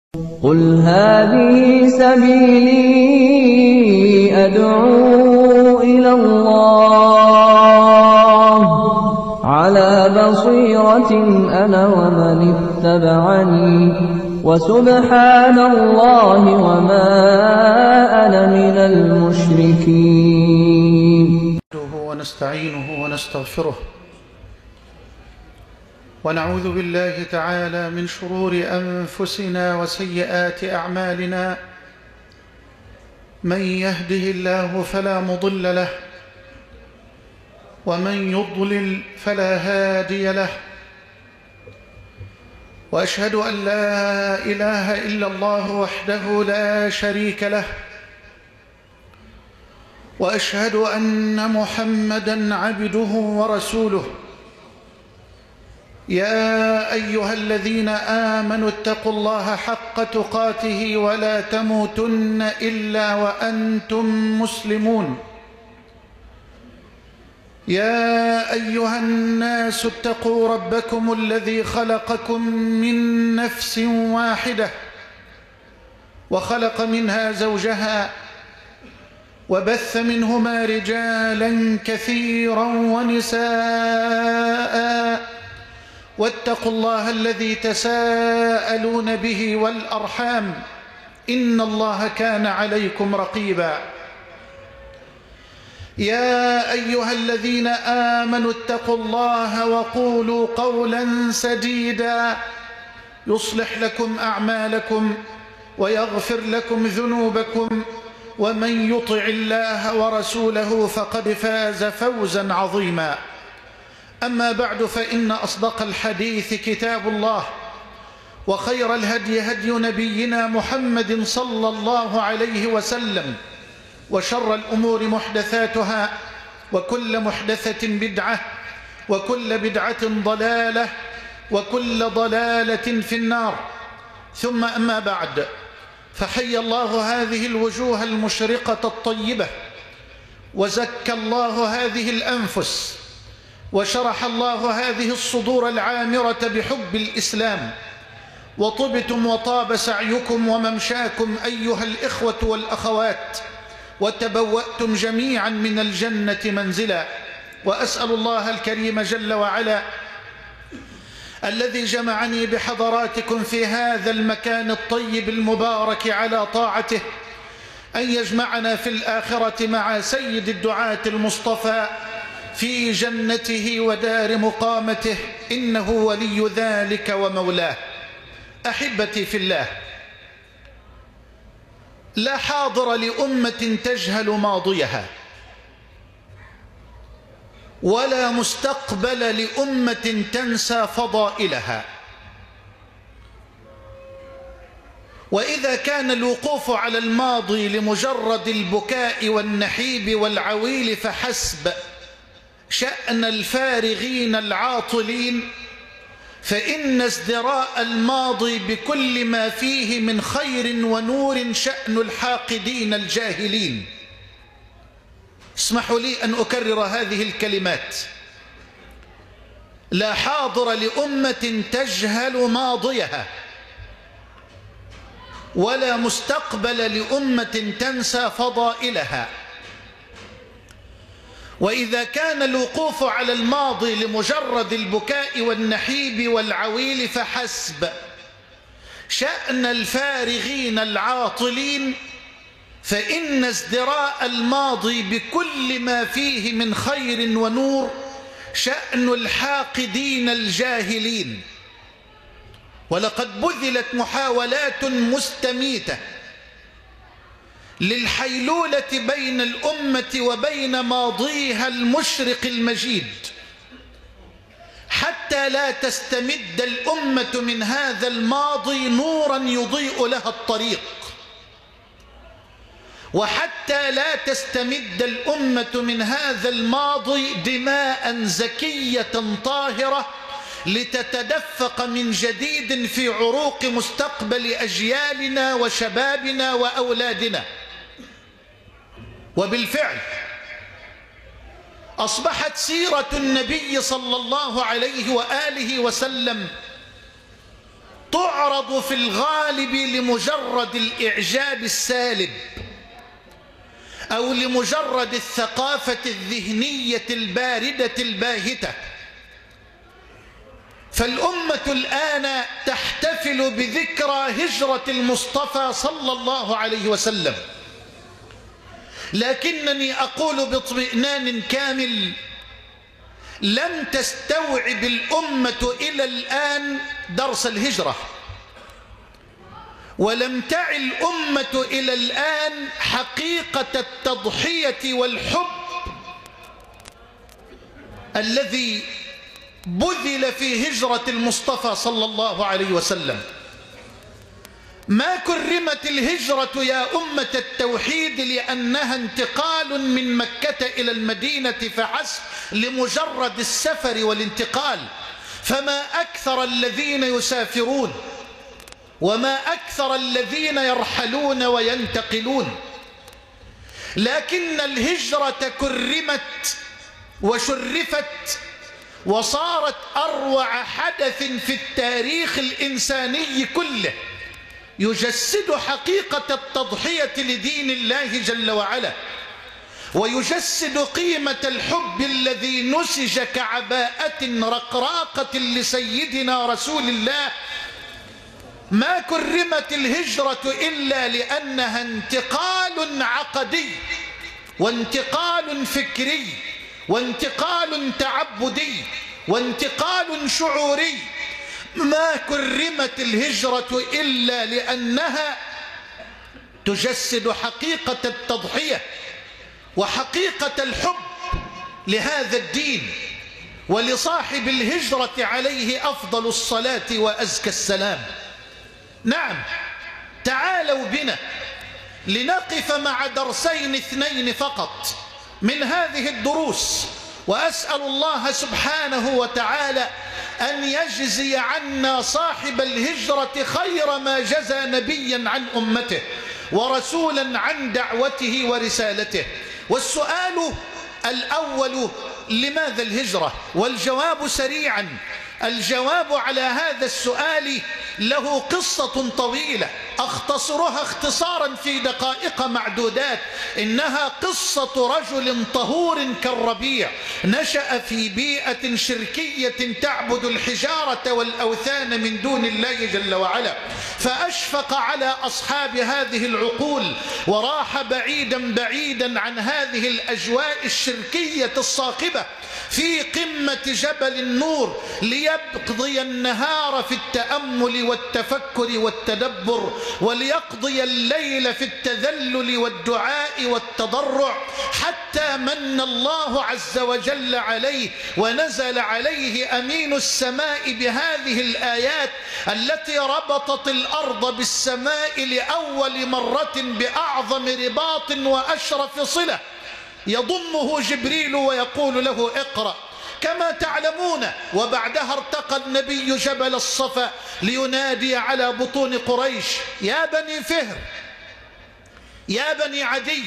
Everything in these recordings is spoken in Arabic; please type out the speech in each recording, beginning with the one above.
قُلْ هَٰذِهِ سَبِيلِي أَدْعُو إِلَى اللَّهِ ۚ عَلَىٰ بَصِيرَةٍ أَنَا وَمَنِ اتَّبَعَنِي ۖ وَسُبْحَانَ اللَّهِ وَمَا أَنَا مِنَ الْمُشْرِكِينَ. ونستعينه ونستغفره ونعوذ بالله تعالى من شرور أنفسنا وسيئات أعمالنا. من يهده الله فلا مضل له، ومن يضلل فلا هادي له. وأشهد أن لا إله إلا الله وحده لا شريك له، وأشهد أن محمدًا عبده ورسوله. يا أيها الذين آمنوا اتقوا الله حق تقاته ولا تموتن إلا وأنتم مسلمون. يا أيها الناس اتقوا ربكم الذي خلقكم من نفس واحدة، وخلق منها زوجها، وبث منهما رجالا كثيرا ونساء. واتقوا الله الذي تساءلون به والأرحام، إن الله كان عليكم رقيبا. يا أيها الذين آمنوا اتقوا الله وقولوا قولا سديدا يصلح لكم أعمالكم ويغفر لكم ذنوبكم، ومن يطع الله ورسوله فقد فاز فوزا عظيما. أما بعد، فإن أصدق الحديث كتاب الله، وخير الهدي هدي نبينا محمد صلى الله عليه وسلم، وشر الأمور محدثاتها، وكل محدثة بدعة، وكل بدعة ضلالة، وكل ضلالة في النار. ثم أما بعد، فحي الله هذه الوجوه المشرقة الطيبة، وزكى الله هذه الأنفس، وشرح الله هذه الصدور العامرة بحب الإسلام. وطبتم وطاب سعيكم وممشاكم أيها الإخوة والأخوات، وتبوأتم جميعا من الجنة منزلا. وأسأل الله الكريم جل وعلا الذي جمعني بحضراتكم في هذا المكان الطيب المبارك على طاعته أن يجمعنا في الآخرة مع سيد الدعاة المصطفى في جنته ودار مقامته، إنه ولي ذلك ومولاه. أحبتي في الله، لا حاضر لأمة تجهل ماضيها، ولا مستقبل لأمة تنسى فضائلها. وإذا كان الوقوف على الماضي لمجرد البكاء والنحيب والعويل فحسب شأن الفارغين العاطلين، فإن ازدراء الماضي بكل ما فيه من خير ونور شأن الحاقدين الجاهلين. اسمحوا لي أن أكرر هذه الكلمات: لا حاضر لأمة تجهل ماضيها، ولا مستقبل لأمة تنسى فضائلها. وإذا كان الوقوف على الماضي لمجرد البكاء والنحيب والعويل فحسب شأن الفارغين العاطلين، فإن ازدراء الماضي بكل ما فيه من خير ونور شأن الحاقدين الجاهلين. ولقد بذلت محاولات مستميتة للحيلولة بين الأمة وبين ماضيها المشرق المجيد، حتى لا تستمد الأمة من هذا الماضي نورا يضيء لها الطريق، وحتى لا تستمد الأمة من هذا الماضي دماء زكية طاهرة لتتدفق من جديد في عروق مستقبل أجيالنا وشبابنا وأولادنا. وبالفعل أصبحت سيرة النبي صلى الله عليه وآله وسلم تعرض في الغالب لمجرد الإعجاب السالب أو لمجرد الثقافة الذهنية الباردة الباهتة. فالأمة الآن تحتفل بذكرى هجرة المصطفى صلى الله عليه وسلم، لكنني أقول باطمئنان كامل: لم تستوعب الأمة إلى الآن درس الهجرة، ولم تعي الأمة إلى الآن حقيقة التضحية والحب الذي بذل في هجرة المصطفى صلى الله عليه وسلم. ما كرمت الهجرة يا أمة التوحيد لأنها انتقال من مكة إلى المدينة فحسب، لمجرد السفر والانتقال. فما أكثر الذين يسافرون وما أكثر الذين يرحلون وينتقلون، لكن الهجرة كرمت وشرفت وصارت أروع حدث في التاريخ الإنساني كله، يجسد حقيقة التضحية لدين الله جل وعلا، ويجسد قيمة الحب الذي نسج كعباءة رقراقة لسيدنا رسول الله. ما كرمت الهجرة إلا لأنها انتقال عقدي وانتقال فكري وانتقال تعبدي وانتقال شعوري. ما كرمت الهجرة إلا لأنها تجسد حقيقة التضحية وحقيقة الحب لهذا الدين، ولصاحب الهجرة عليه أفضل الصلاة وأزكى السلام. نعم، تعالوا بنا لنقف مع درسين اثنين فقط من هذه الدروس، وأسأل الله سبحانه وتعالى أن يجزي عنا صاحب الهجرة خير ما جزى نبيا عن أمته ورسولا عن دعوته ورسالته. والسؤال الأول: لماذا الهجرة؟ والجواب سريعا، الجواب على هذا السؤال له قصة طويلة أختصرها اختصارا في دقائق معدودات. إنها قصة رجل طهور كالربيع نشأ في بيئة شركية تعبد الحجارة والأوثان من دون الله جل وعلا، فأشفق على أصحاب هذه العقول وراح بعيدا بعيدا عن هذه الأجواء الشركية الصاخبة في قمة جبل النور ليقضي النهار في التأمل والتفكر والتدبر، وليقضي الليل في التذلل والدعاء والتضرع، حتى من الله عز وجل عليه ونزل عليه أمين السماء بهذه الآيات التي ربطت الأرض بالسماء لأول مرة بأعظم رباط وأشرف صلة، يضمه جبريل ويقول له: اقرأ. كما تعلمون، وبعدها ارتقى النبي جبل الصفا لينادي على بطون قريش: يا بني فهر، يا بني عدي،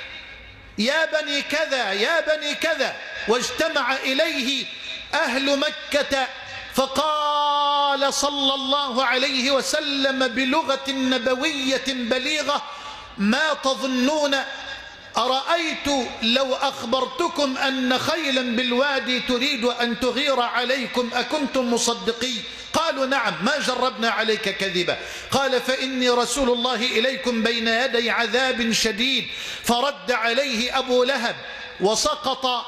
يا بني كذا، يا بني كذا. واجتمع إليه أهل مكة، فقال صلى الله عليه وسلم بلغة نبوية بليغة: ما تظنون؟ أرأيت لو أخبرتكم أن خيلا بالوادي تريد أن تغير عليكم أكنتم مصدقين؟ قالوا: نعم، ما جربنا عليك كذبا. قال: فإني رسول الله إليكم بين يدي عذاب شديد. فرد عليه أبو لهب وسقط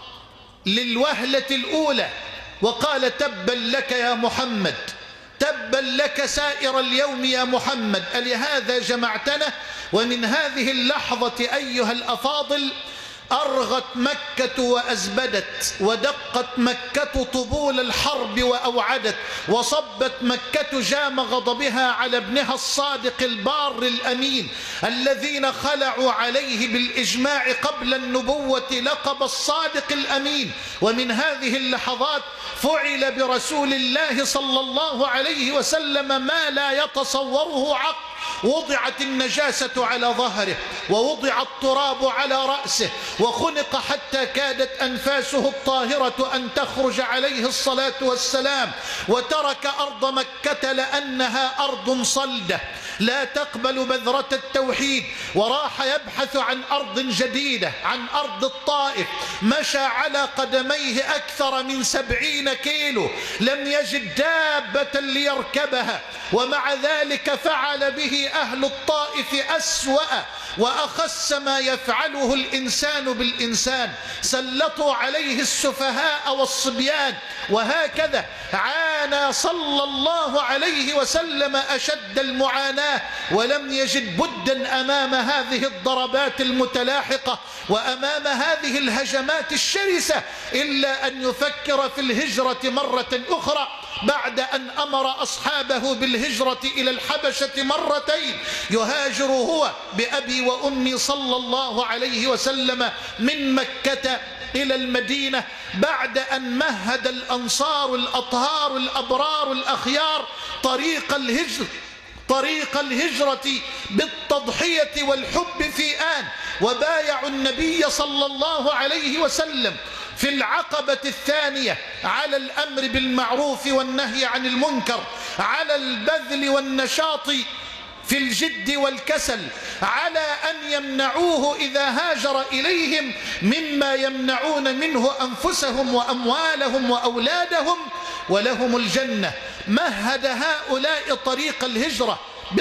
للوهلة الأولى وقال: تبا لك يا محمد، تبا لك سائر اليوم يا محمد، ألهذا جمعتنا؟ ومن هذه اللحظة أيها الأفاضل أرغت مكة وأزبدت، ودقت مكة طبول الحرب وأوعدت، وصبت مكة جام غضبها على ابنها الصادق البار الأمين الذين خلعوا عليه بالإجماع قبل النبوة لقب الصادق الأمين. ومن هذه اللحظات فعل برسول الله صلى الله عليه وسلم ما لا يتصوره عقل. وضعت النجاسة على ظهره، ووضع التراب على رأسه، وخنق حتى كادت أنفاسه الطاهرة أن تخرج عليه الصلاة والسلام، وترك أرض مكة لأنها أرض صلدة لا تقبل بذرة التوحيد، وراح يبحث عن أرض جديدة، عن أرض الطائف. مشى على قدميه أكثر من 70 كيلو، لم يجد دابة ليركبها، ومع ذلك فعل به أهل الطائف أسوأ وأخس ما يفعله الإنسان بالإنسان، سلطوا عليه السفهاء والصبيان، وهكذا عانى صلى الله عليه وسلم أشد المعاناة، ولم يجد بدا أمام هذه الضربات المتلاحقة وأمام هذه الهجمات الشرسة إلا أن يفكر في الهجرة مرة أخرى، بعد أن أمر أصحابه بالهجرة إلى الحبشة مرتين، يهاجر هو بأبي وأمي صلى الله عليه وسلم من مكة إلى المدينة، بعد أن مهد الأنصار الأطهار الأبرار الأخيار طريق الهجرة بالتضحية والحب في آن، وبايعوا النبي صلى الله عليه وسلم في العقبة الثانية على الأمر بالمعروف والنهي عن المنكر، على البذل والنشاط في الجد والكسل، على أن يمنعوه إذا هاجر إليهم مما يمنعون منه أنفسهم وأموالهم وأولادهم، ولهم الجنة. مهد هؤلاء طريق الهجرة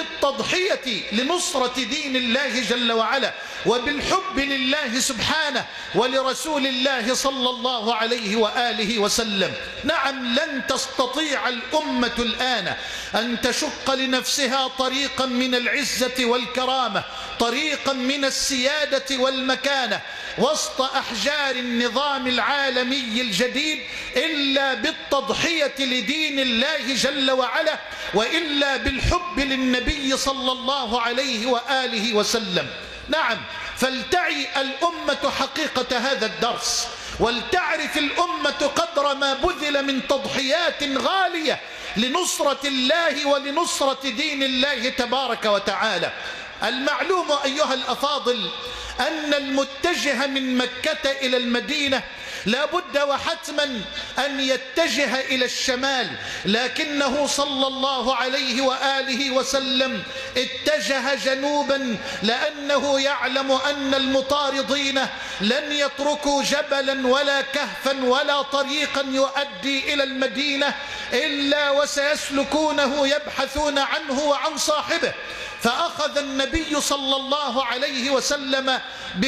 بالتضحية لنصرة دين الله جل وعلا، وبالحب لله سبحانه ولرسول الله صلى الله عليه وآله وسلم. نعم، لن تستطيع الأمة الآن أن تشق لنفسها طريقا من العزة والكرامة، طريقا من السيادة والمكانة وسط أحجار النظام العالمي الجديد إلا بالتضحية لدين الله جل وعلا، وإلا بالحب للنبي صلى الله عليه وآله وسلم. نعم، فلتعي الأمة حقيقة هذا الدرس، ولتعرف الأمة قدر ما بذل من تضحيات غالية لنصرة الله ولنصرة دين الله تبارك وتعالى. المعلوم أيها الأفاضل أن المتجه من مكة إلى المدينة لا بد وحتما أن يتجه إلى الشمال، لكنه صلى الله عليه وآله وسلم اتجه جنوبا، لأنه يعلم أن المطاردين لن يتركوا جبلا ولا كهفا ولا طريقا يؤدي إلى المدينة إلا وسيسلكونه يبحثون عنه وعن صاحبه. فأخذ النبي صلى الله عليه وسلم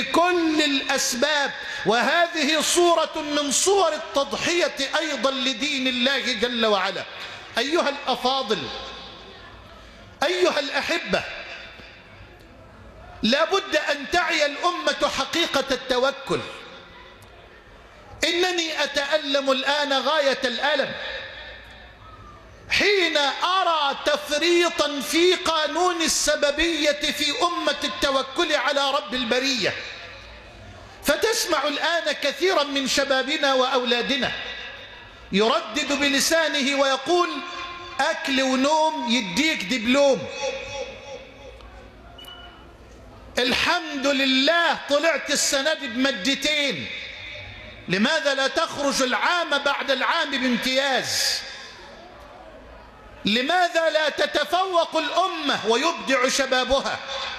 بكل الأسباب، وهذه صورة من صور التضحية أيضا لدين الله جل وعلا. أيها الأفاضل، أيها الأحبة، لا بد أن تعي الأمة حقيقة التوكل. إنني أتألم الآن غاية الألم حين أرى تفريطا في قانون السببية في أمة التوكل على رب البرية. فتسمع الآن كثيرا من شبابنا وأولادنا يردد بلسانه ويقول: أكل ونوم يديك دبلوم، الحمد لله طلعت السنة بمادتين، لماذا لا تخرج العام بعد العام بامتياز؟ لماذا لا تتفوق الأمة ويبدع شبابها؟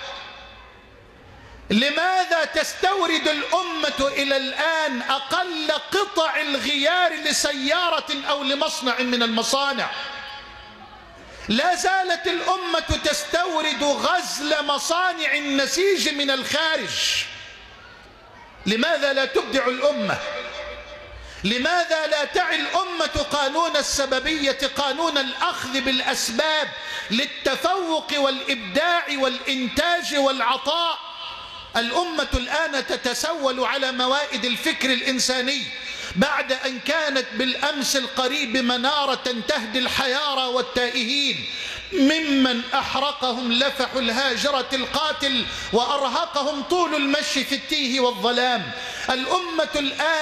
لماذا تستورد الأمة إلى الآن أقل قطع الغيار لسيارة أو لمصنع من المصانع؟ لا زالت الأمة تستورد غزل مصانع النسيج من الخارج. لماذا لا تبدع الأمة؟ لماذا لا تعي الأمة قانون السببية، قانون الأخذ بالأسباب للتفوق والإبداع والإنتاج والعطاء؟ الأمة الآن تتسول على موائد الفكر الإنساني بعد أن كانت بالأمس القريب منارة تهدي الحيارى والتائهين ممن أحرقهم لفح الهاجرة القاتل وأرهقهم طول المشي في التيه والظلام. الأمة الآن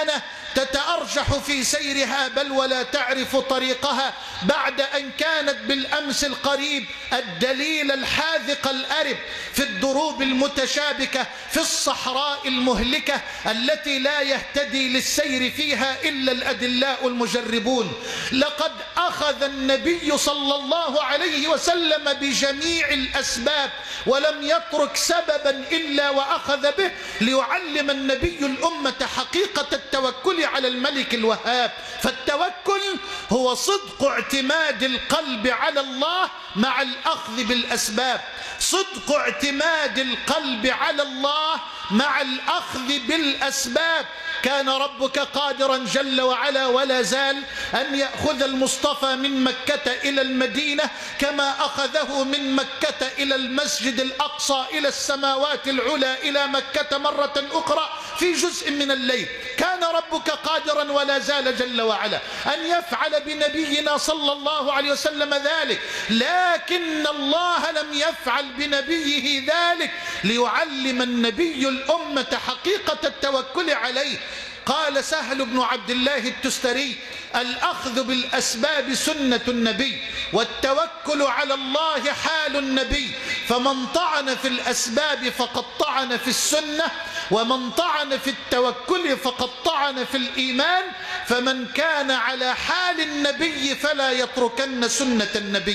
تتأرجح في سيرها بل ولا تعرف طريقها بعد أن كانت بالأمس القريب الدليل الحاذق الأرب في الدروب المتشابكة في الصحراء المهلكة التي لا يهتدي للسير فيها إلا الأدلاء المجربون. لقد أخذ النبي صلى الله عليه وسلم بجميع الأسباب ولم يترك سببا إلا وأخذ به ليعلم النبي الأمة حقيقة التوكل على الملك الوهاب. فالتوكل هو صدق اعتماد القلب على الله مع الأخذ بالأسباب، صدق اعتماد القلب على الله مع الأخذ بالأسباب. كان ربك قادرا جل وعلا ولا زال أن يأخذ المصطفى من مكة إلى المدينة كما أخذه من مكة إلى المسجد الأقصى إلى السماوات العلى إلى مكة مرة أخرى في جزء من الليل. كان ربك قادرا ولا زال جل وعلا أن يفعل بنبينا صلى الله عليه وسلم ذلك، لكن الله لم يفعل بنبيه ذلك ليعلم النبي الأمة حقيقة التوكل عليه. قال سهل بن عبد الله التستري: الأخذ بالأسباب سنة النبي والتوكل على الله حال النبي، فمن طعن في الأسباب فقد طعن في السنة، ومن طعن في التوكل فقد طعن في الإيمان، فمن كان على حال النبي فلا يتركن سنة النبي.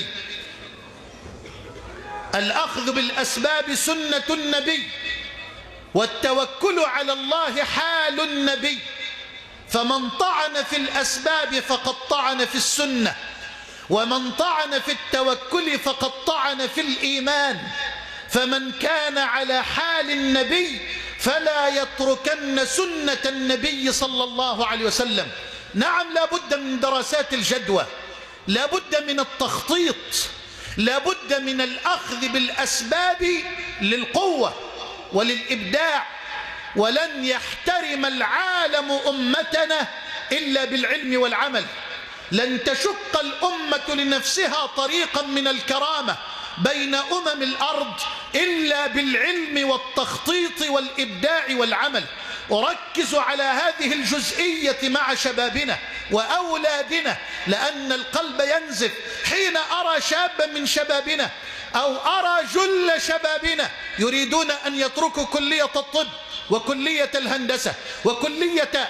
الأخذ بالأسباب سنة النبي والتوكل على الله حال النبي، فمن طعن في الأسباب فقد طعن في السنة، ومن طعن في التوكل فقد طعن في الإيمان، فمن كان على حال النبي فلا يتركن سنة النبي صلى الله عليه وسلم. نعم، لا بد من دراسات الجدوى، لا بد من التخطيط، لا بد من الأخذ بالأسباب للقوة وللإبداع، ولن يحترم العالم أمتنا إلا بالعلم والعمل. لن تشق الأمة لنفسها طريقا من الكرامة بين أمم الأرض إلا بالعلم والتخطيط والإبداع والعمل. أركز على هذه الجزئية مع شبابنا وأولادنا، لأن القلب ينزف حين أرى شابا من شبابنا أو أرى جل شبابنا يريدون أن يتركوا كلية الطب وكلية الهندسة وكلية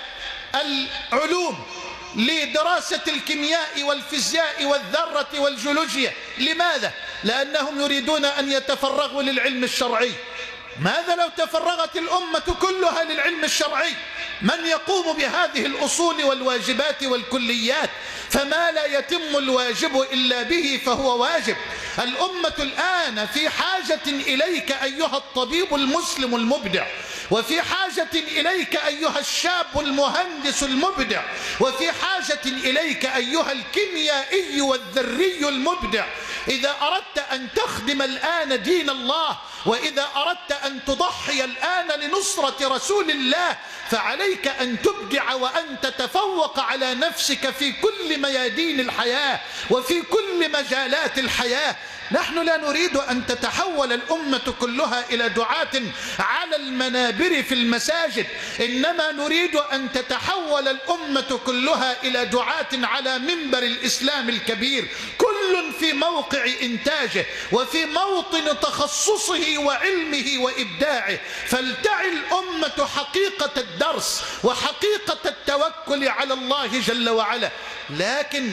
العلوم لدراسة الكيمياء والفيزياء والذرة والجيولوجيا. لماذا؟ لأنهم يريدون أن يتفرغوا للعلم الشرعي. ماذا لو تفرغت الأمة كلها للعلم الشرعي؟ من يقوم بهذه الأصول والواجبات والكليات؟ فما لا يتم الواجب إلا به فهو واجب. الأمة الآن في حاجة إليك أيها الطبيب المسلم المبدع، وفي حاجة إليك أيها الشاب المهندس المبدع، وفي حاجة إليك أيها الكيميائي والذري المبدع. إذا أردت أن تخدم الآن دين الله، وإذا أردت أن تضحي الآن لنصرة رسول الله، فعليك أن تبدع وأن تتفوق على نفسك في كل ميادين الحياة وفي كل مجالات الحياة. نحن لا نريد أن تتحول الأمة كلها إلى دعاة على المنابر في المساجد، إنما نريد أن تتحول الأمة كلها إلى دعاة على منبر الإسلام الكبير، كل في موقع إنتاجه وفي موطن تخصصه وعلمه وإبداعه. فلتعي الأمة حقيقة الدرس وحقيقة التوكل على الله جل وعلا. لكن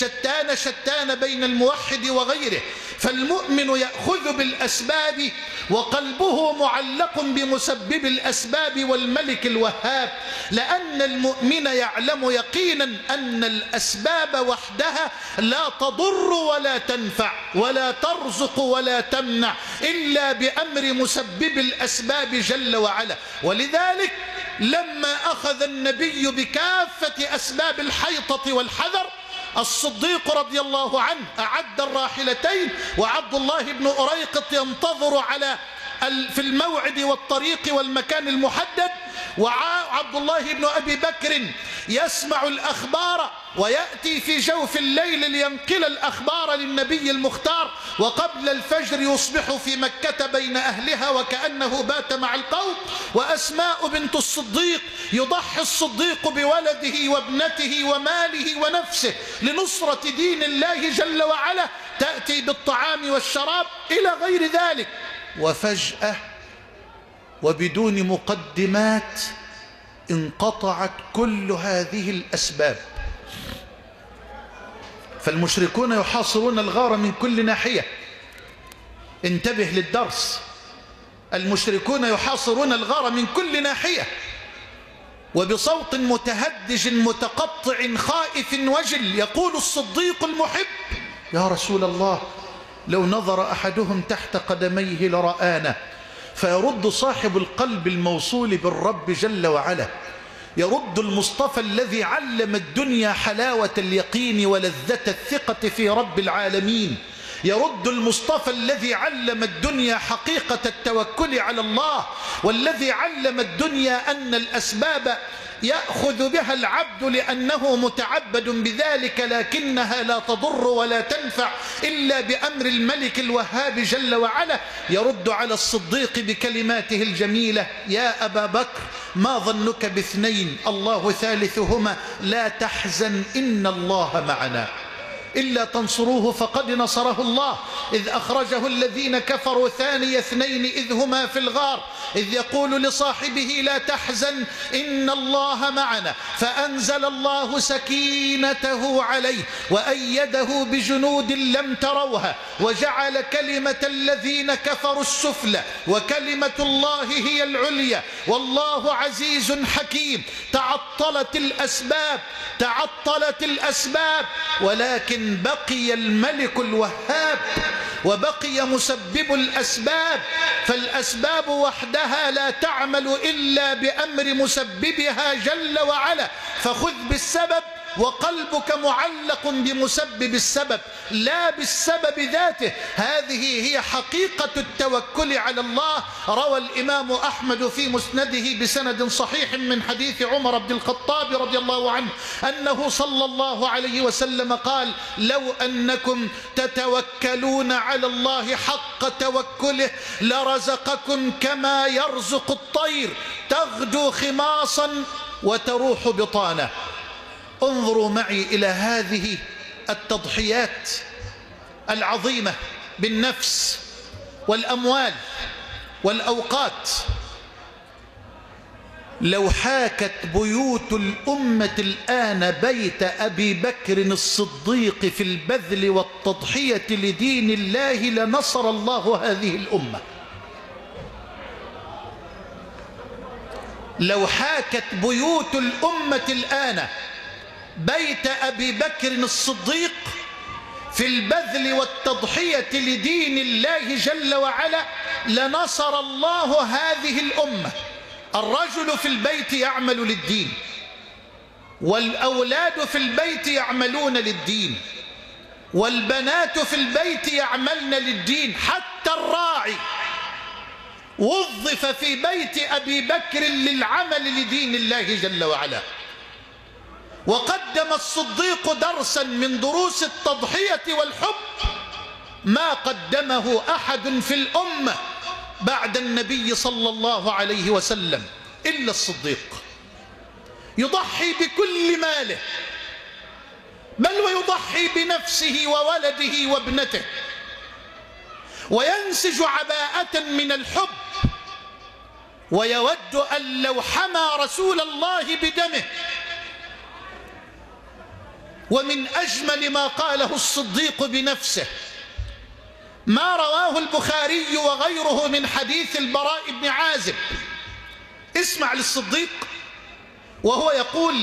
شتان بين الموحد وغيره. فالمؤمن يأخذ بالأسباب وقلبه معلق بمسبب الأسباب والملك الوهاب، لأن المؤمن يعلم يقينا أن الأسباب وحدها لا تضر ولا تنفع ولا ترزق ولا تمنع إلا بأمر مسبب الأسباب جل وعلا. ولذلك لما أخذ النبي بكافة أسباب الحيطة والحذر، الصديق رضي الله عنه أعد الراحلتين، وعبد الله بن أريقط ينتظر في الموعد والطريق والمكان المحدد، وعبد الله بن أبي بكر يسمع الأخبار ويأتي في جوف الليل لينقل الأخبار للنبي المختار، وقبل الفجر يصبح في مكة بين أهلها وكأنه بات مع القوم. وأسماء بنت الصديق يضحي الصديق بولده وابنته وماله ونفسه لنصرة دين الله جل وعلا، تأتي بالطعام والشراب إلى غير ذلك. وفجأة وبدون مقدمات انقطعت كل هذه الأسباب. فالمشركون يحاصرون الغار من كل ناحية. انتبه للدرس، المشركون يحاصرون الغار من كل ناحية، وبصوت متهدج متقطع خائف وجل يقول الصديق المحب: يا رسول الله، لو نظر أحدهم تحت قدميه لرآنا. فيرد صاحب القلب الموصول بالرب جل وعلا، يرد المصطفى الذي علم الدنيا حلاوة اليقين ولذة الثقة في رب العالمين، يرد المصطفى الذي علم الدنيا حقيقة التوكل على الله، والذي علم الدنيا أن الأسباب يأخذ بها العبد لأنه متعبد بذلك، لكنها لا تضر ولا تنفع إلا بأمر الملك الوهاب جل وعلا. يرد على الصديق بكلماته الجميلة: يا أبا بكر، ما ظنك باثنين الله ثالثهما، لا تحزن إن الله معنا، إلا تنصروه فقد نصره الله، إذ أخرجه الذين كفروا ثاني اثنين إذ هما في الغار، إذ يقول لصاحبه لا تحزن إن الله معنا، فأنزل الله سكينته عليه وأيده بجنود لم تروها، وجعل كلمة الذين كفروا السفلى وكلمة الله هي العليا، والله عزيز حكيم. تعطلت الأسباب، ولكن بقي الملك الوهاب وبقي مسبب الأسباب، فالأسباب وحدها لا تعمل إلا بأمر مسببها جل وعلا. فخذ بالسبب وقلبك معلق بمسبب السبب لا بالسبب ذاته. هذه هي حقيقة التوكل على الله. روى الإمام أحمد في مسنده بسند صحيح من حديث عمر بن الخطاب رضي الله عنه أنه صلى الله عليه وسلم قال: لو أنكم تتوكلون على الله حق توكله لرزقكم كما يرزق الطير، تغدو خماصا وتروح بطانا. انظروا معي إلى هذه التضحيات العظيمة بالنفس والأموال والأوقات. لو حاكت بيوت الأمة الآن بيت أبي بكر الصديق في البذل والتضحية لدين الله لنصر الله هذه الأمة. لو حاكت بيوت الأمة الآن بيت أبي بكر الصديق في البذل والتضحية لدين الله جل وعلا لنصر الله هذه الأمة. الرجل في البيت يعمل للدين، والأولاد في البيت يعملون للدين، والبنات في البيت يعملن للدين، حتى الراعي وظف في بيت أبي بكر للعمل لدين الله جل وعلا. وقدم الصديق درسا من دروس التضحية والحب ما قدمه أحد في الأمة بعد النبي صلى الله عليه وسلم إلا الصديق. يضحي بكل ماله، بل ويضحي بنفسه وولده وابنته، وينسج عباءة من الحب، ويود أن لو حمى رسول الله بدمه. ومن أجمل ما قاله الصديق بنفسه ما رواه البخاري وغيره من حديث البراء بن عازب. اسمع للصديق وهو يقول: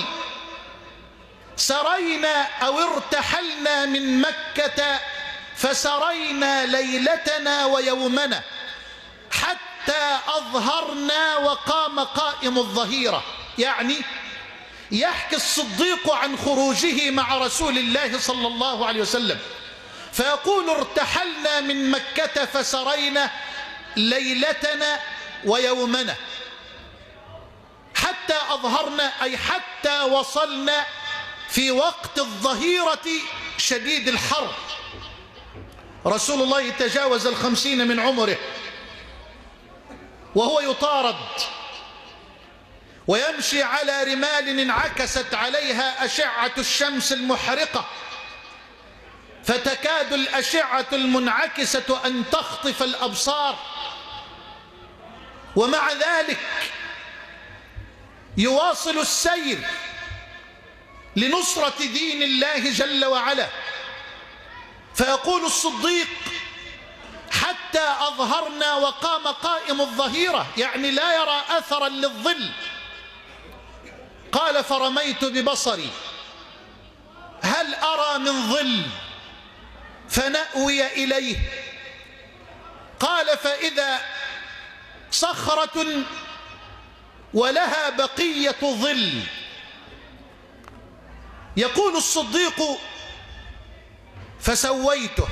سرينا أو ارتحلنا من مكة فسرينا ليلتنا ويومنا حتى أظهرنا وقام قائم الظهيرة. يعني يحكي الصديق عن خروجه مع رسول الله صلى الله عليه وسلم، فيقول: ارتحلنا من مكة فسرينا ليلتنا ويومنا حتى أظهرنا أي حتى وصلنا في وقت الظهيرة شديد الحر. رسول الله تجاوز 50 من عمره وهو يطارد ويمشي على رمال انعكست عليها أشعة الشمس المحرقة، فتكاد الأشعة المنعكسة أن تخطف الأبصار، ومع ذلك يواصل السير لنصرة دين الله جل وعلا. فيقول الصديق: حتى أظهرنا وقام قائم الظهيرة، يعني لا يرى أثرا للظل. قال: فرميت ببصري هل أرى من ظل فنأوي إليه. قال: فإذا صخرة ولها بقية ظل. يقول الصديق: فسويته،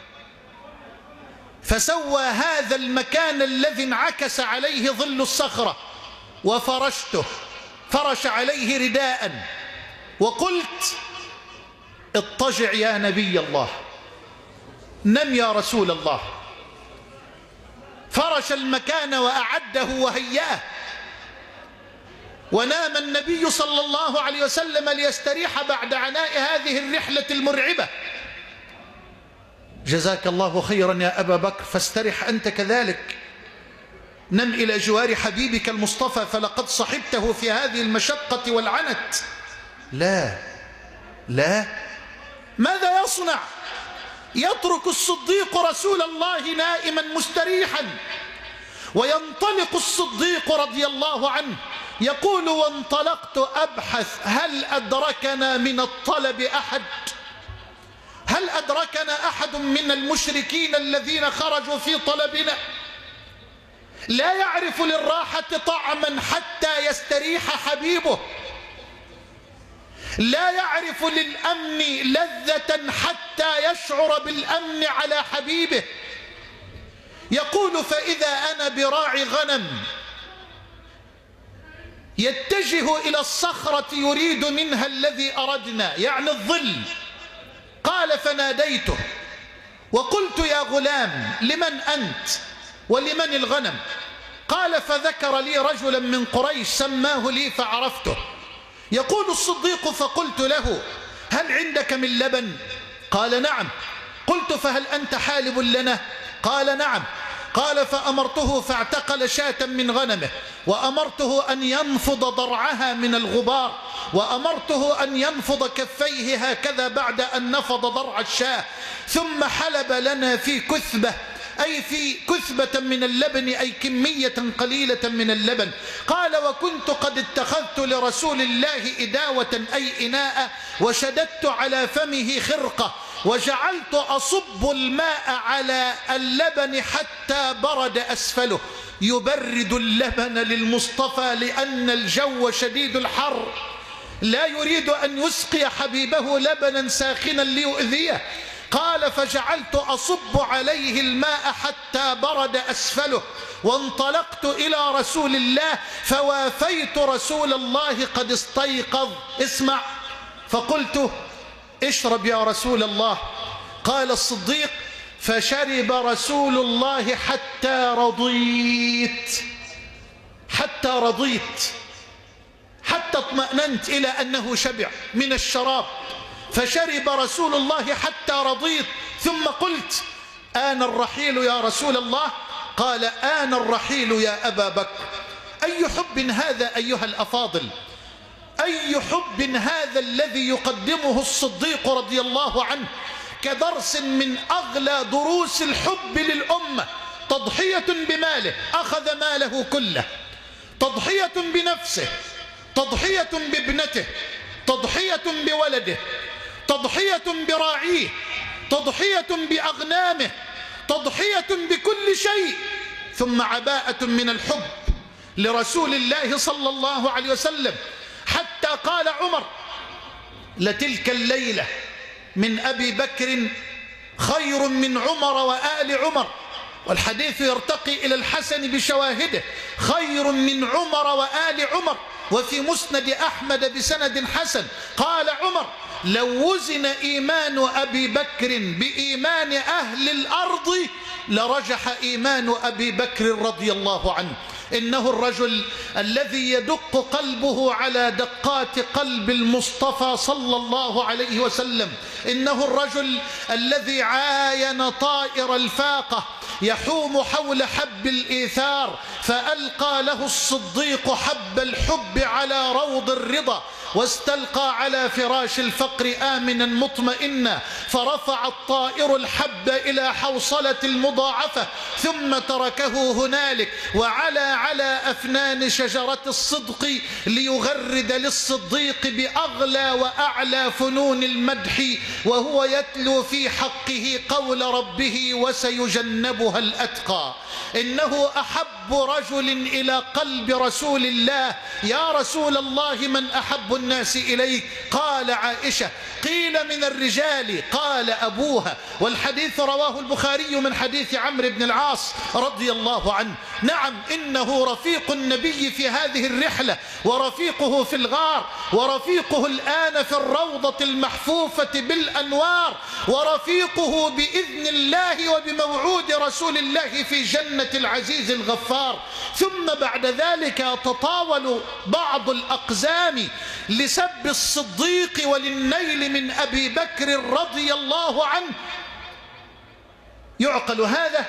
فسوى هذا المكان الذي انعكس عليه ظل الصخرة وفرشته، فرش عليه رداء، وقلت: اضطجع يا نبي الله، نم يا رسول الله. فرش المكان وأعده وهيأه، ونام النبي صلى الله عليه وسلم ليستريح بعد عناء هذه الرحلة المرعبة. جزاك الله خيرا يا أبا بكر، فاسترح أنت كذلك، نم إلى جوار حبيبك المصطفى، فلقد صحبته في هذه المشقة والعنت. لا لا، ماذا يصنع؟ يترك الصديق رسول الله نائما مستريحا، وينطلق الصديق رضي الله عنه يقول: وانطلقت أبحث هل أدركنا من الطلب أحد، هل أدركنا أحد من المشركين الذين خرجوا في طلبنا. لا يعرف للراحة طعما حتى يستريح حبيبه، لا يعرف للأمن لذة حتى يشعر بالأمن على حبيبه. يقول: فإذا أنا براعي غنم يتجه إلى الصخرة يريد منها الذي أردنا، يعني الظل. قال: فناديته وقلت: يا غلام، لمن أنت ولمن الغنم؟ قال: فذكر لي رجلا من قريش سماه لي فعرفته. يقول الصديق: فقلت له: هل عندك من لبن؟ قال: نعم. قلت: فهل أنت حالب لنا؟ قال: نعم. قال: فأمرته فاعتقل شاة من غنمه، وأمرته أن ينفض ضرعها من الغبار، وأمرته أن ينفض كفيه هكذا بعد أن نفض ضرع الشاة، ثم حلب لنا في كثبة، أي في كثبة من اللبن، أي كمية قليلة من اللبن. قال: وكنت قد اتخذت لرسول الله إداوة، أي إناء، وشددت على فمه خرقة، وجعلت أصب الماء على اللبن حتى برد أسفله. يبرد اللبن للمصطفى لأن الجو شديد الحر، لا يريد أن يسقي حبيبه لبنا ساخنا ليؤذيه. قال: فجعلت أصب عليه الماء حتى برد أسفله، وانطلقت إلى رسول الله فوافيت رسول الله قد استيقظ. اسمع، فقلت: اشرب يا رسول الله. قال الصديق: فشرب رسول الله حتى رضيت، حتى رضيت، حتى اطمأننت إلى أنه شبع من الشراب. فشرب رسول الله حتى رضيت، ثم قلت: آن الرحيل يا رسول الله. قال: آن الرحيل يا أبا بكر. أي حب هذا أيها الأفاضل، أي حب هذا الذي يقدمه الصديق رضي الله عنه كدرس من أغلى دروس الحب للأمة. تضحية بماله، أخذ ماله كله، تضحية بنفسه، تضحية بابنته، تضحية بولده، تضحية براعيه، تضحية بأغنامه، تضحية بكل شيء، ثم عباءة من الحب لرسول الله صلى الله عليه وسلم. حتى قال عمر: لتلك الليلة من أبي بكر خير من عمر وآل عمر. والحديث يرتقي إلى الحسن بشواهده: خير من عمر وآل عمر. وفي مسند أحمد بسند حسن قال عمر: لو وزن إيمان أبي بكر بإيمان أهل الأرض لرجح إيمان أبي بكر رضي الله عنه. إنه الرجل الذي يدق قلبه على دقات قلب المصطفى صلى الله عليه وسلم. إنه الرجل الذي عاين طائر الفاقة يحوم حول حب الإيثار، فألقى له الصديق حب الحب على روض الرضا، واستلقى على فراش الفقر آمنا مطمئنا، فرفع الطائر الحب إلى حوصلة المضاعفة ثم تركه هنالك على أفنان شجرة الصدق ليغرد للصديق بأغلى وأعلى فنون المدح، وهو يتلو في حقه قول ربه: وسيجنبها الأتقى. إنه أحب رجل إلى قلب رسول الله. يا رسول الله من أحب الناس إليك؟ قال عائشة. قيل من الرجال؟ قال أبوها. والحديث رواه البخاري من حديث عمرو بن العاص رضي الله عنه. نعم، إنه رفيق النبي في هذه الرحلة، ورفيقه في الغار، ورفيقه الآن في الروضة المحفوفة بالأنوار، ورفيقه بإذن الله وبموعود رسول الله في جنة العزيز الغفار. ثم بعد ذلك يتطاول بعض الأقزام لسب الصديق وللنيل من أبي بكر رضي الله عنه. يعقل هذا؟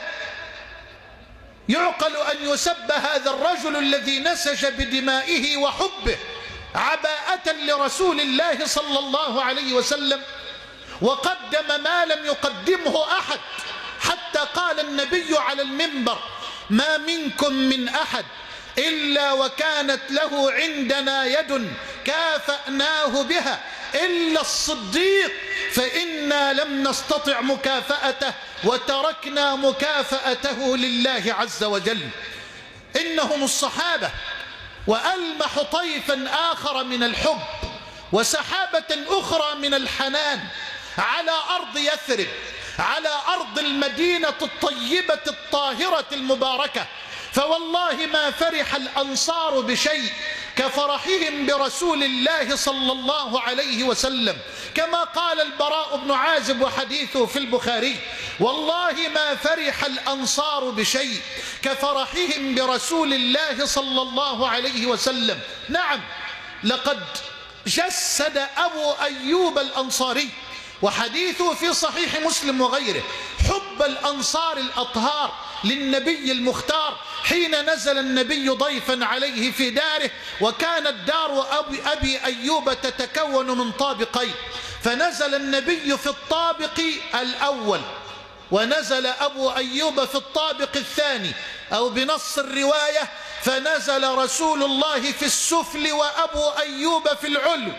يعقل أن يسب هذا الرجل الذي نسج بدمائه وحبه عباءة لرسول الله صلى الله عليه وسلم، وقدم ما لم يقدمه أحد، حتى قال النبي على المنبر: ما منكم من أحد إلا وكانت له عندنا يد كافأناه بها إلا الصديق، فإنا لم نستطع مكافأته وتركنا مكافأته لله عز وجل. إنهم الصحابة، وألمح طيفا آخر من الحب وسحابة أخرى من الحنان على أرض يثرب، على أرض المدينة الطيبة الطاهرة المباركة. فوالله ما فرح الأنصار بشيء كفرحهم برسول الله صلى الله عليه وسلم، كما قال البراء بن عازب وحديثه في البخاري: والله ما فرح الأنصار بشيء كفرحهم برسول الله صلى الله عليه وسلم. نعم، لقد جسد أبو أيوب الأنصاري، وحديثه في صحيح مسلم وغيره، حب الأنصار الأطهار للنبي المختار حين نزل النبي ضيفا عليه في داره، وكانت دار أبي أيوب تتكون من طابقين، فنزل النبي في الطابق الأول، ونزل أبو أيوب في الطابق الثاني، أو بنص الرواية فنزل رسول الله في السفل وأبو أيوب في العلو.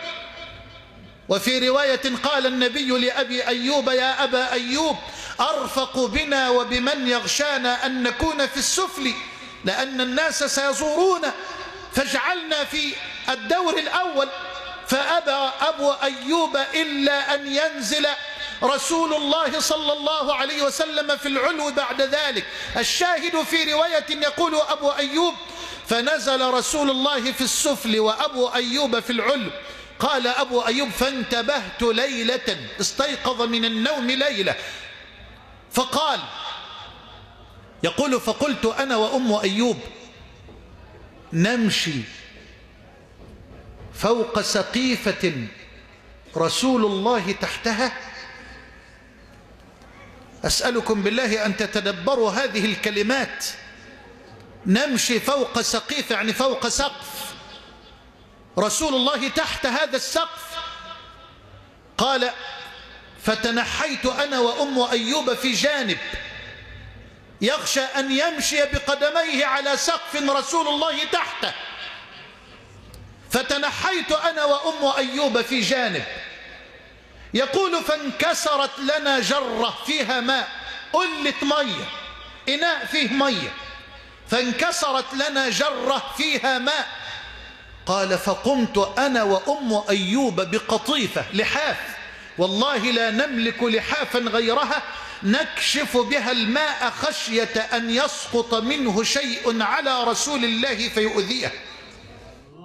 وفي رواية قال النبي لأبي أيوب: يا أبا أيوب، أرفق بنا وبمن يغشانا أن نكون في السفل، لأن الناس سيزورون، فاجعلنا في الدور الأول. فأبى أبو أيوب إلا أن ينزل رسول الله صلى الله عليه وسلم في العلو بعد ذلك. الشاهد في رواية يقول أبو أيوب: فنزل رسول الله في السفل وأبو أيوب في العلو. قال أبو أيوب: فانتبهت ليلة، استيقظ من النوم ليلة، فقال، يقول: فقلت أنا وأم أيوب نمشي فوق سقيفة رسول الله تحتها. أسألكم بالله أن تتدبروا هذه الكلمات. نمشي فوق سقيفة يعني فوق سقف، رسول الله تحت هذا السقف. قال: فتنحيت أنا وأم أيوب في جانب، يخشى أن يمشي بقدميه على سقف رسول الله تحته، فتنحيت أنا وأم أيوب في جانب. يقول: فانكسرت لنا جرة فيها ماء، قلة مية، إناء فيه مية، فانكسرت لنا جرة فيها ماء. قال: فقمت أنا وأم أيوب بقطيفة لحاف، والله لا نملك لحافا غيرها نكشف بها الماء خشية أن يسقط منه شيء على رسول الله فيؤذيه.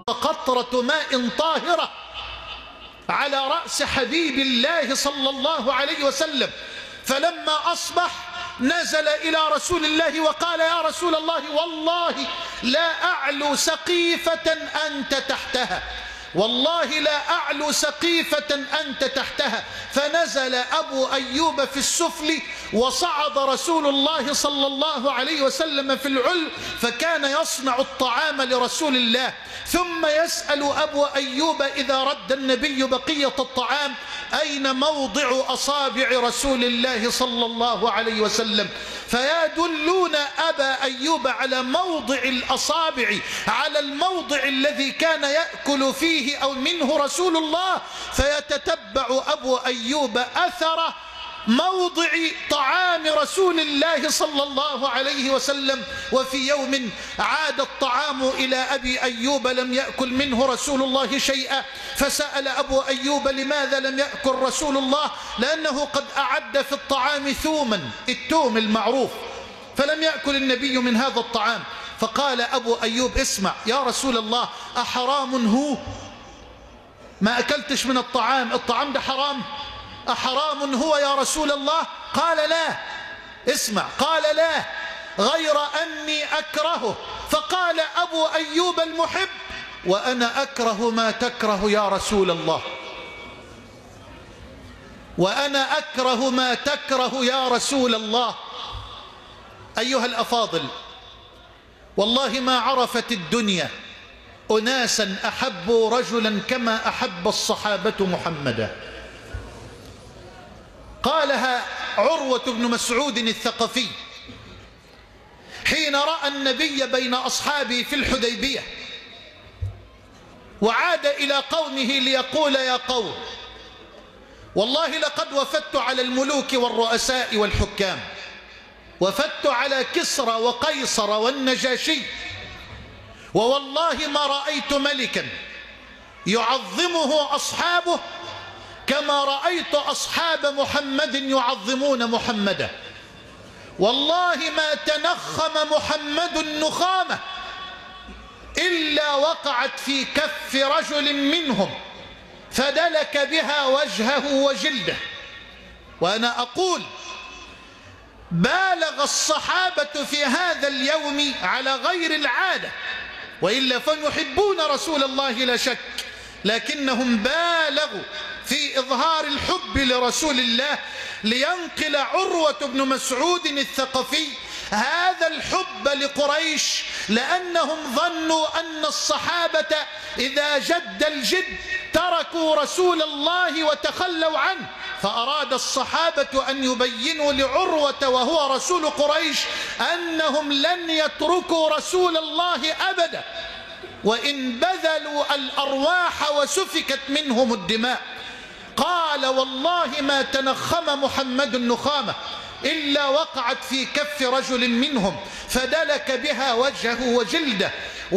قطرة ماء طاهرة على رأس حبيب الله صلى الله عليه وسلم. فلما أصبح نزل إلى رسول الله وقال: يا رسول الله، والله لا أعلو سقيفة أنت تحتها، والله لا أعلو سقيفة أنت تحتها. فنزل أبو أيوب في السفل، وصعد رسول الله صلى الله عليه وسلم في العلو، فكان يصنع الطعام لرسول الله. ثم يسأل أبو أيوب إذا رد النبي بقية الطعام: أين موضع أصابع رسول الله صلى الله عليه وسلم؟ فيدلون أبا أيوب على موضع الأصابع، على الموضع الذي كان يأكل فيه أو منه رسول الله. فيتتبع أبو أيوب أثر موضع طعام رسول الله صلى الله عليه وسلم. وفي يوم عاد الطعام إلى أبي أيوب لم يأكل منه رسول الله شيئا، فسأل أبو أيوب: لماذا لم يأكل رسول الله؟ لأنه قد أعد في الطعام ثوما، التوم المعروف، فلم يأكل النبي من هذا الطعام. فقال أبو أيوب: اسمع يا رسول الله، أحرام هو؟ ما أكلتش من الطعام، الطعام ده حرام، أحرام هو يا رسول الله؟ قال: لا. اسمع، قال: لا، غير أني أكرهه. فقال أبو أيوب المحب: وأنا أكره ما تكره يا رسول الله، وأنا أكره ما تكره يا رسول الله. أيها الأفاضل، والله ما عرفت الدنيا أناسا أحبوا رجلا كما أحب الصحابة محمدا. قالها عروة بن مسعود الثقفي حين رأى النبي بين أصحابه في الحديبية، وعاد إلى قومه ليقول: يا قوم، والله لقد وفدت على الملوك والرؤساء والحكام، وفدت على كسرى وقيصر والنجاشي، ووالله ما رأيت ملكا يعظمه أصحابه كما رأيت أصحاب محمد يعظمون محمدا. والله ما تنخم محمد النخامة إلا وقعت في كف رجل منهم فدلك بها وجهه وجلده. وأنا أقول: بالغ الصحابة في هذا اليوم على غير العادة، وإلا فيحبون رسول الله لا شك، لكنهم بالغوا في إظهار الحب لرسول الله. لينقل عروة بن مسعود الثقفي هذا الحب لقريش، لأنهم ظنوا أن الصحابة إذا جد الجد تركوا رسول الله وتخلوا عنه، فأراد الصحابة أن يبينوا لعروة وهو رسول قريش أنهم لن يتركوا رسول الله أبدا، وإن بذلوا الأرواح وسفكت منهم الدماء. قال: والله ما تنخم محمد النخامة إلا وقعت في كف رجل منهم فدلك بها وجهه وجلده،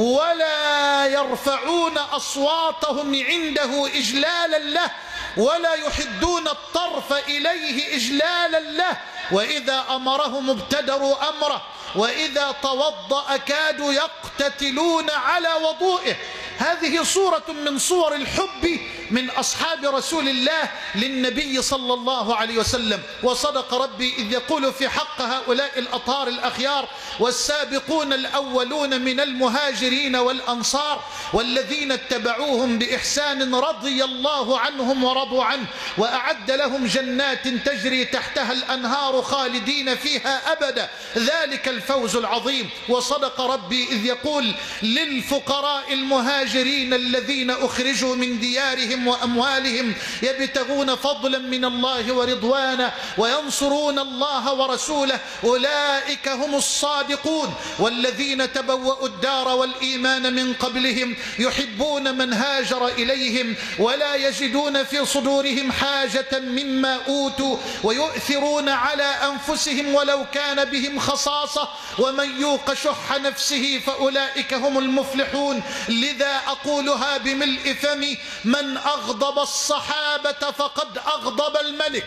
ولا يرفعون أصواتهم عنده إجلالا له، ولا يحدون الطرف إليه إجلالا له، وإذا أمرهم ابتدروا أمره، وإذا توضأ كادوا يقتتلون على وضوئه. هذه صورة من صور الحب من أصحاب رسول الله للنبي صلى الله عليه وسلم. وصدق ربي إذ يقول في حق هؤلاء الأطهار الأخيار: والسابقون الأولون من المهاجرين والأنصار والذين اتبعوهم بإحسان رضي الله عنهم ورضوا عنه وأعد لهم جنات تجري تحتها الأنهار خالدين فيها أبدا، ذلك الفوز العظيم. وصدق ربي إذ يقول: للفقراء المهاجرين الذين أخرجوا من ديارهم وأموالهم يبتغون فضلا من الله ورضوانا وينصرون الله ورسوله أولئك هم الصادقون والذين تبوأوا الدار والإيمان من قبلهم يحبون من هاجر إليهم ولا يجدون في صدورهم حاجة مما أوتوا ويؤثرون على أنفسهم ولو كان بهم خصاصة ومن يوق شح نفسه فأولئك هم المفلحون. لذا أقولها بملء فمي: من أغضب الصحابة فقد أغضب الملك،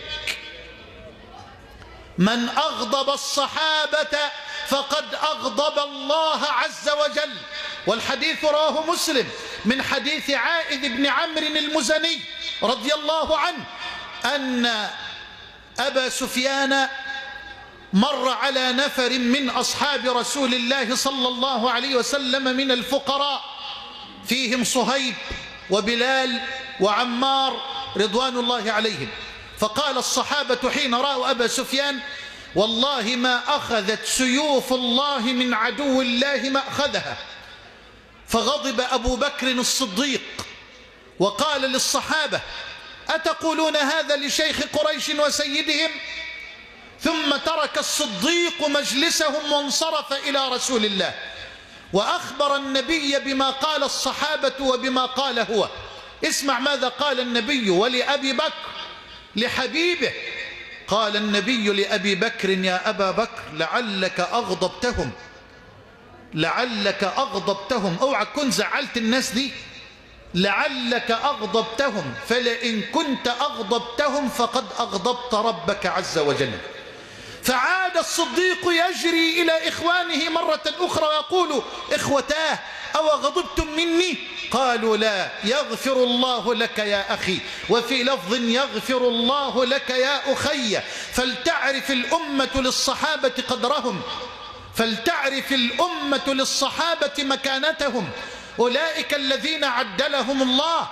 من أغضب الصحابة فقد أغضب الله عز وجل. والحديث رواه مسلم من حديث عائذ بن عمرو المزني رضي الله عنه أن أبا سفيان مر على نفر من أصحاب رسول الله صلى الله عليه وسلم من الفقراء، فيهم صهيب وبلال وعمار رضوان الله عليهم. فقال الصحابة حين رأوا أبا سفيان: والله ما أخذت سيوف الله من عدو الله ما أخذها. فغضب أبو بكر الصديق وقال للصحابة: أتقولون هذا لشيخ قريش وسيدهم؟ ثم ترك الصديق مجلسهم وانصرف إلى رسول الله، وأخبر النبي بما قال الصحابة وبما قال هو. اسمع ماذا قال النبي ولأبي بكر لحبيبه. قال النبي لأبي بكر: يا أبا بكر لعلك أغضبتهم، لعلك أغضبتهم، اوعى تكون زعلت الناس دي، لعلك أغضبتهم، فلئن كنت أغضبتهم فقد أغضبت ربك عز وجل. فعاد الصديق يجري إلى إخوانه مرة أخرى ويقول: إخوتاه أو غضبتم مني؟ قالوا: لا، يغفر الله لك يا أخي، وفي لفظ: يغفر الله لك يا أخي. فلتعرف الأمة للصحابة قدرهم، فلتعرف الأمة للصحابة مكانتهم. أولئك الذين عدلهم الله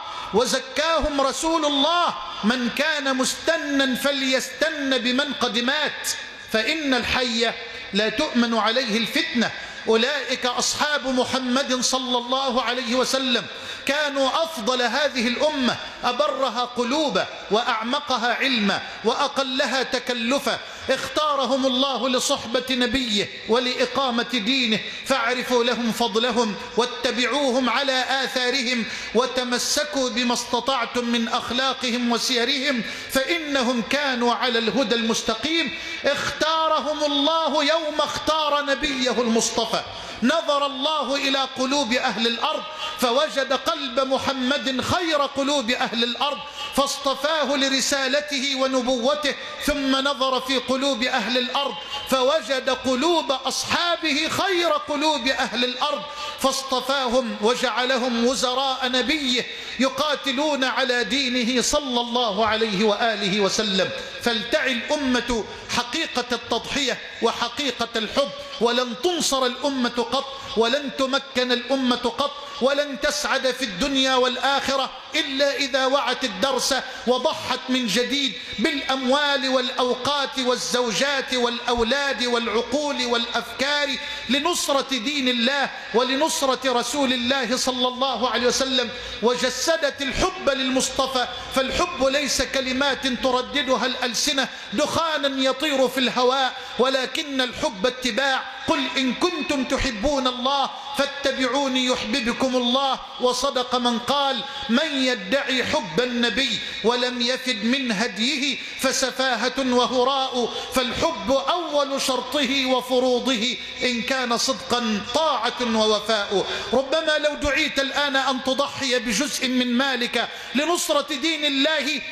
وزكاهم رسول الله. من كان مستنا فليستن بمن قد مات، فإن الحي لا تؤمن عليه الفتنة. أولئك أصحاب محمد صلى الله عليه وسلم، كانوا أفضل هذه الأمة، أبرها قلوبا وأعمقها علما وأقلها تكلفا. اختارهم الله لصحبة نبيه ولإقامة دينه، فاعرفوا لهم فضلهم واتبعوهم على آثارهم، وتمسكوا بما استطعتم من أخلاقهم وسيرهم، فإنهم كانوا على الهدى المستقيم. اختارهم الله يوم اختار نبيه المصطفى. نظر الله إلى قلوب أهل الأرض فوجد قلب محمد خير قلوب أهل الأرض، فاصطفاه لرسالته ونبوته. ثم نظر في قلوب أهل الأرض فوجد قلوب أصحابه خير قلوب أهل الأرض، فاصطفاهم وجعلهم وزراء نبيه يقاتلون على دينه صلى الله عليه وآله وسلم. فلتعي الأمة حقيقة التضحية وحقيقة الحب، ولن تنصر الأمة قط، ولن تمكن الأمة قط، ولن تسعد في الدنيا والآخرة إلا إذا وعت الدرس وضحت من جديد بالأموال والأوقات والزوجات والأولاد والعقول والأفكار لنصرة دين الله ولنصرة رسول الله صلى الله عليه وسلم. وجسدت الحب للمصطفى، فالحب ليس كلمات ترددها الألسنة دخانا يطير في الهواء، ولكن الحب اتباع. قل إن كنتم تحبون الله فاتبعوني يحببكم الله. وصدق من قال: من يدعي حب النبي ولم يفد من هديه فسفاهة وهراء. فالحب أول شرطه وفروضه إن كان صدقا طاعة ووفاء. ربما لو دعيت الآن أن تضحي بجزء من مالك لنصرة دين الله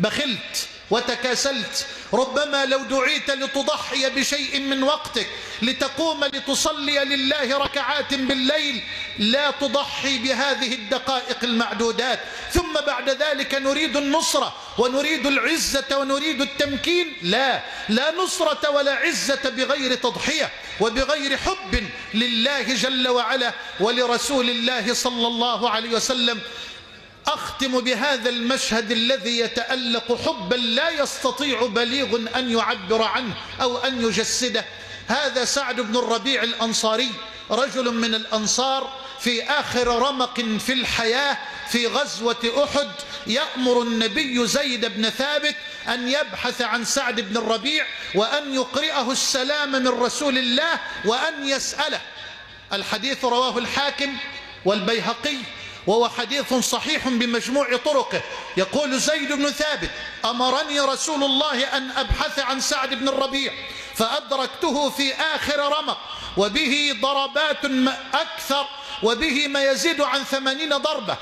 بخلت وتكاسلت. ربما لو دعيت لتضحي بشيء من وقتك لتقوم لتصلي لله ركعات بالليل لا تضحي بهذه الدقائق المعدودات. ثم بعد ذلك نريد النصرة ونريد العزة ونريد التمكين. لا نصرة ولا عزة بغير تضحية وبغير حب لله جل وعلا ولرسول الله صلى الله عليه وسلم. أختم بهذا المشهد الذي يتألق حبا لا يستطيع بليغ أن يعبر عنه أو أن يجسده. هذا سعد بن الربيع الأنصاري، رجل من الأنصار في آخر رمق في الحياة في غزوة أحد، يأمر النبي زيد بن ثابت أن يبحث عن سعد بن الربيع وأن يقرئه السلام من رسول الله وأن يسأله. الحديث رواه الحاكم والبيهقي وهو حديث صحيح بمجموع طرقه. يقول زيد بن ثابت: أمرني رسول الله أن أبحث عن سعد بن الربيع فأدركته في آخر رمق وبه ضربات أكثر وبه ما يزيد عن 80 ضربة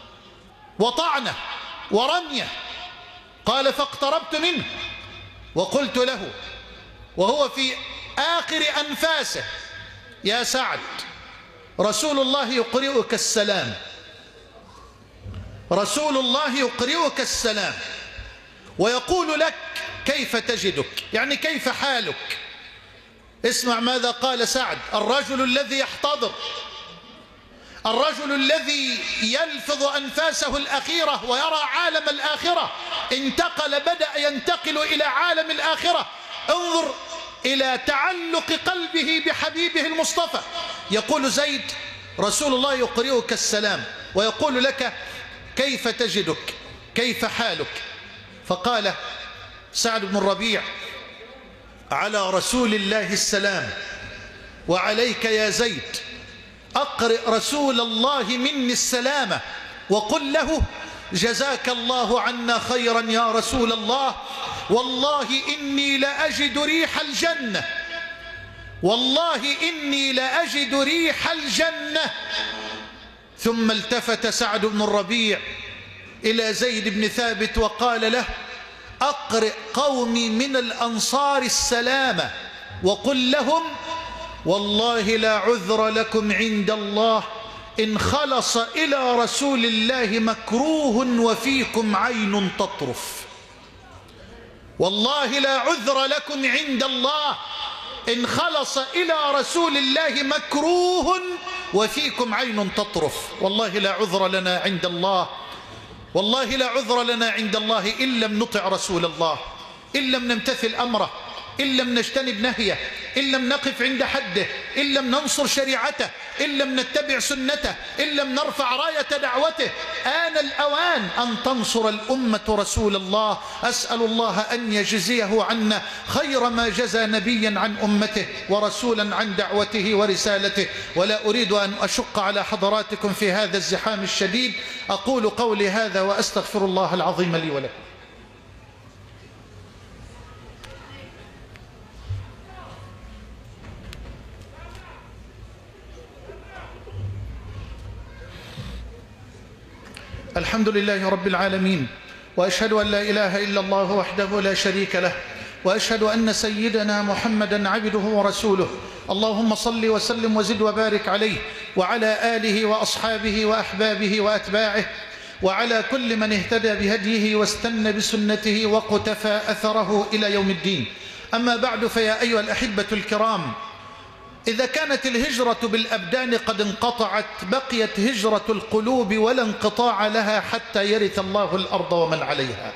وطعنة ورمية. قال: فاقتربت منه وقلت له وهو في آخر أنفاسه: يا سعد، رسول الله يقرئك السلام رسول الله يقرئك السلام ويقول لك كيف تجدك، يعني كيف حالك. اسمع ماذا قال سعد: الرجل الذي يحتضر، الرجل الذي يلفظ أنفاسه الأخيرة ويرى عالم الآخرة، بدأ ينتقل إلى عالم الآخرة. انظر إلى تعلق قلبه بحبيبه المصطفى. يقول زيد: رسول الله يقرئك السلام ويقول لك كيف تجدك، كيف حالك. فقال سعد بن الربيع: على رسول الله السلام وعليك يا زيد، أقرئ رسول الله مني السلامة وقل له جزاك الله عنا خيرا يا رسول الله، والله إني لأجد ريح الجنة، والله إني لأجد ريح الجنة. ثم التفت سعد بن الربيع إلى زيد بن ثابت وقال له: أقرئ قومي من الأنصار السلامة وقل لهم والله لا عذر لكم عند الله إن خلص إلى رسول الله مكروه وفيكم عين تطرف. والله لا عذر لكم عند الله إن خلص إلى رسول الله مكروه وفيكم عين تطرف. والله لا عذر لنا عند الله، والله لا عذر لنا عند الله إن لم نطع رسول الله، إن لم نمتثل أمره، إن لم نجتنب نهيه، إن لم نقف عند حده، إن لم ننصر شريعته، إن لم نتبع سنته، إن لم نرفع راية دعوته. آن الأوان أن تنصر الأمة رسول الله. أسأل الله أن يجزيه عنا خير ما جزى نبيا عن أمته ورسولا عن دعوته ورسالته. ولا أريد أن أشق على حضراتكم في هذا الزحام الشديد. أقول قولي هذا وأستغفر الله العظيم لي ولكم. الحمد لله رب العالمين، وأشهد أن لا إله إلا الله وحده لا شريك له، وأشهد أن سيدنا محمدا عبده ورسوله. اللهم صل وسلم وزد وبارك عليه وعلى آله وأصحابه وأحبابه وأتباعه وعلى كل من اهتدى بهديه واستنى بسنته وقتفى أثره إلى يوم الدين. أما بعد، فيا أيها الأحبة الكرام، إذا كانت الهجرة بالأبدان قد انقطعت، بقيت هجرة القلوب ولا انقطاع لها حتى يرث الله الأرض ومن عليها.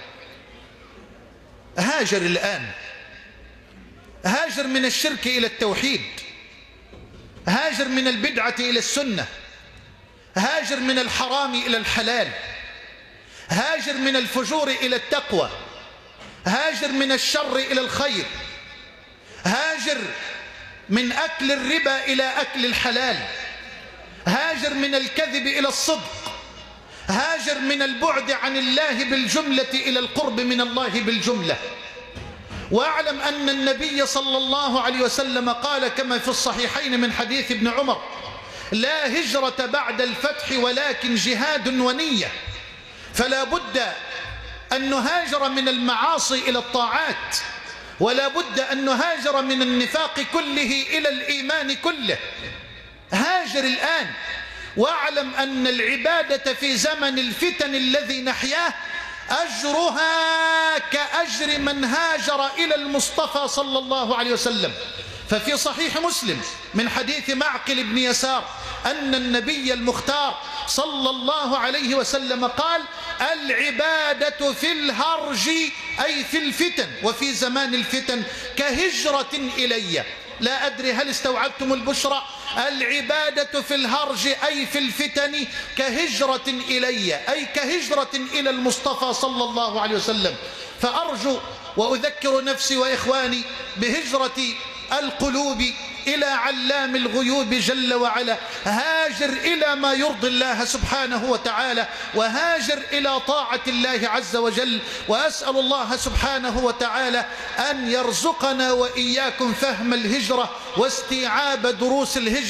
هاجر الآن، هاجر من الشرك إلى التوحيد، هاجر من البدعة إلى السنة، هاجر من الحرام إلى الحلال، هاجر من الفجور إلى التقوى، هاجر من الشر إلى الخير، هاجر من أكل الربا إلى أكل الحلال، هاجر من الكذب إلى الصدق، هاجر من البعد عن الله بالجملة إلى القرب من الله بالجملة. وأعلم أن النبي صلى الله عليه وسلم قال كما في الصحيحين من حديث ابن عمر: لا هجرة بعد الفتح ولكن جهاد ونية. فلا بد أن نهاجر من المعاصي إلى الطاعات، ولا بد أن نهاجر من النفاق كله إلى الإيمان كله. هاجر الآن، واعلم أن العبادة في زمن الفتن الذي نحياه أجرها كأجر من هاجر إلى المصطفى صلى الله عليه وسلم. ففي صحيح مسلم من حديث معقل بن يسار أن النبي المختار صلى الله عليه وسلم قال: العبادة في الهرج أي في الفتن وفي زمان الفتن كهجرة إلي. لا أدري هل استوعبتم البشرى؟ العبادة في الهرج أي في الفتن كهجرة إلي، أي كهجرة إلى المصطفى صلى الله عليه وسلم. فأرجو وأذكر نفسي وإخواني بهجرة القلوب إلى علام الغيوب جل وعلا. هاجر إلى ما يرضي الله سبحانه وتعالى، وهاجر إلى طاعة الله عز وجل. وأسأل الله سبحانه وتعالى أن يرزقنا وإياكم فهم الهجرة واستيعاب دروس الهجرة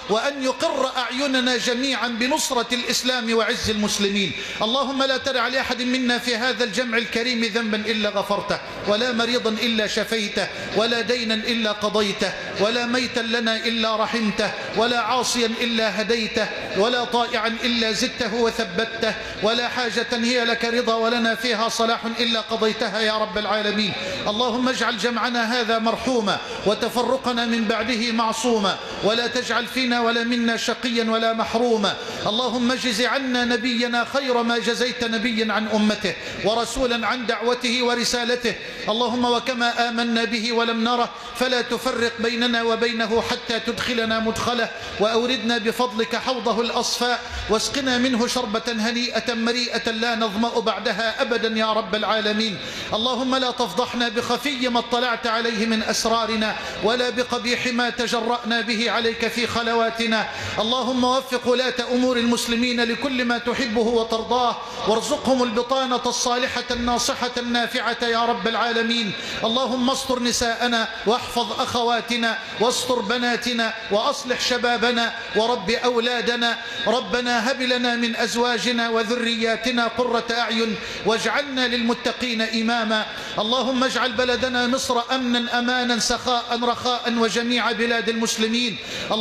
وأن يقر أعيننا جميعا بنصرة الإسلام وعز المسلمين. اللهم لا تدع لأحد منا في هذا الجمع الكريم ذنبا إلا غفرته، ولا مريضا إلا شفيته، ولا دينا إلا قضيته، ولا ميتا لنا إلا رحمته، ولا عاصيا إلا هديته، ولا طائعا إلا زدته وثبته، ولا حاجة هي لك رضا ولنا فيها صلاح إلا قضيتها يا رب العالمين. اللهم اجعل جمعنا هذا مرحوما وتفرقنا من بعده معصوما، ولا تجعل فينا ولا منا شقيا ولا محروما. اللهم اجز عنا نبينا خير ما جزيت نبيا عن أمته ورسولا عن دعوته ورسالته. اللهم وكما آمنا به ولم نره فلا تفرق بيننا وبينه حتى تدخلنا مدخله، وأوردنا بفضلك حوضه الأصفاء، واسقنا منه شربة هنيئة مريئة لا نظمأ بعدها أبدا يا رب العالمين. اللهم لا تفضحنا بخفي ما اطلعت عليه من أسرارنا، ولا بقبيح ما تجرأنا به عليك في خلواتنا. اللهم وفق ولاة أمور المسلمين لكل ما تحبه وترضاه، وارزقهم البطانة الصالحة الناصحة النافعة يا رب العالمين. اللهم استر نساءنا واحفظ أخواتنا واستر بناتنا وأصلح شبابنا ورب أولادنا. ربنا هب لنا من أزواجنا وذرياتنا قرة أعين واجعلنا للمتقين إماما. اللهم اجعل بلدنا مصر أمنا أمانا سخاء رخاء وجميع بلاد المسلمين.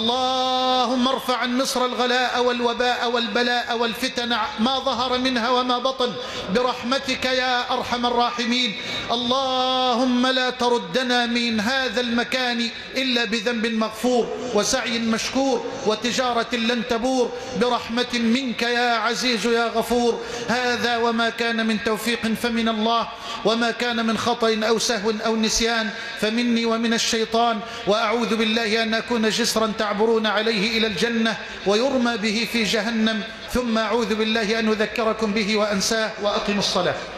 اللهم ارفع عن مصر الغلاء والوباء والبلاء والفتن ما ظهر منها وما بطن برحمتك يا أرحم الراحمين. اللهم لا تردنا من هذا المكان إلا بذنب مغفور وسعي مشكور وتجارة لن تبور برحمة منك يا عزيز يا غفور. هذا وما كان من توفيق فمن الله، وما كان من خطأ أو سهو أو نسيان فمني ومن الشيطان، وأعوذ بالله أن أكون جسرا تعبرون عليه إلى الجنة ويرمى به في جهنم، ثم أعوذ بالله أن أذكركم به وأنساه. وأقم الصلاة.